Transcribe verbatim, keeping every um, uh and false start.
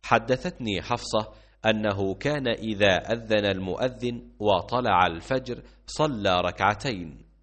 حدثتني حفصة أنه كان إذا أذن المؤذن وطلع الفجر صلى ركعتين،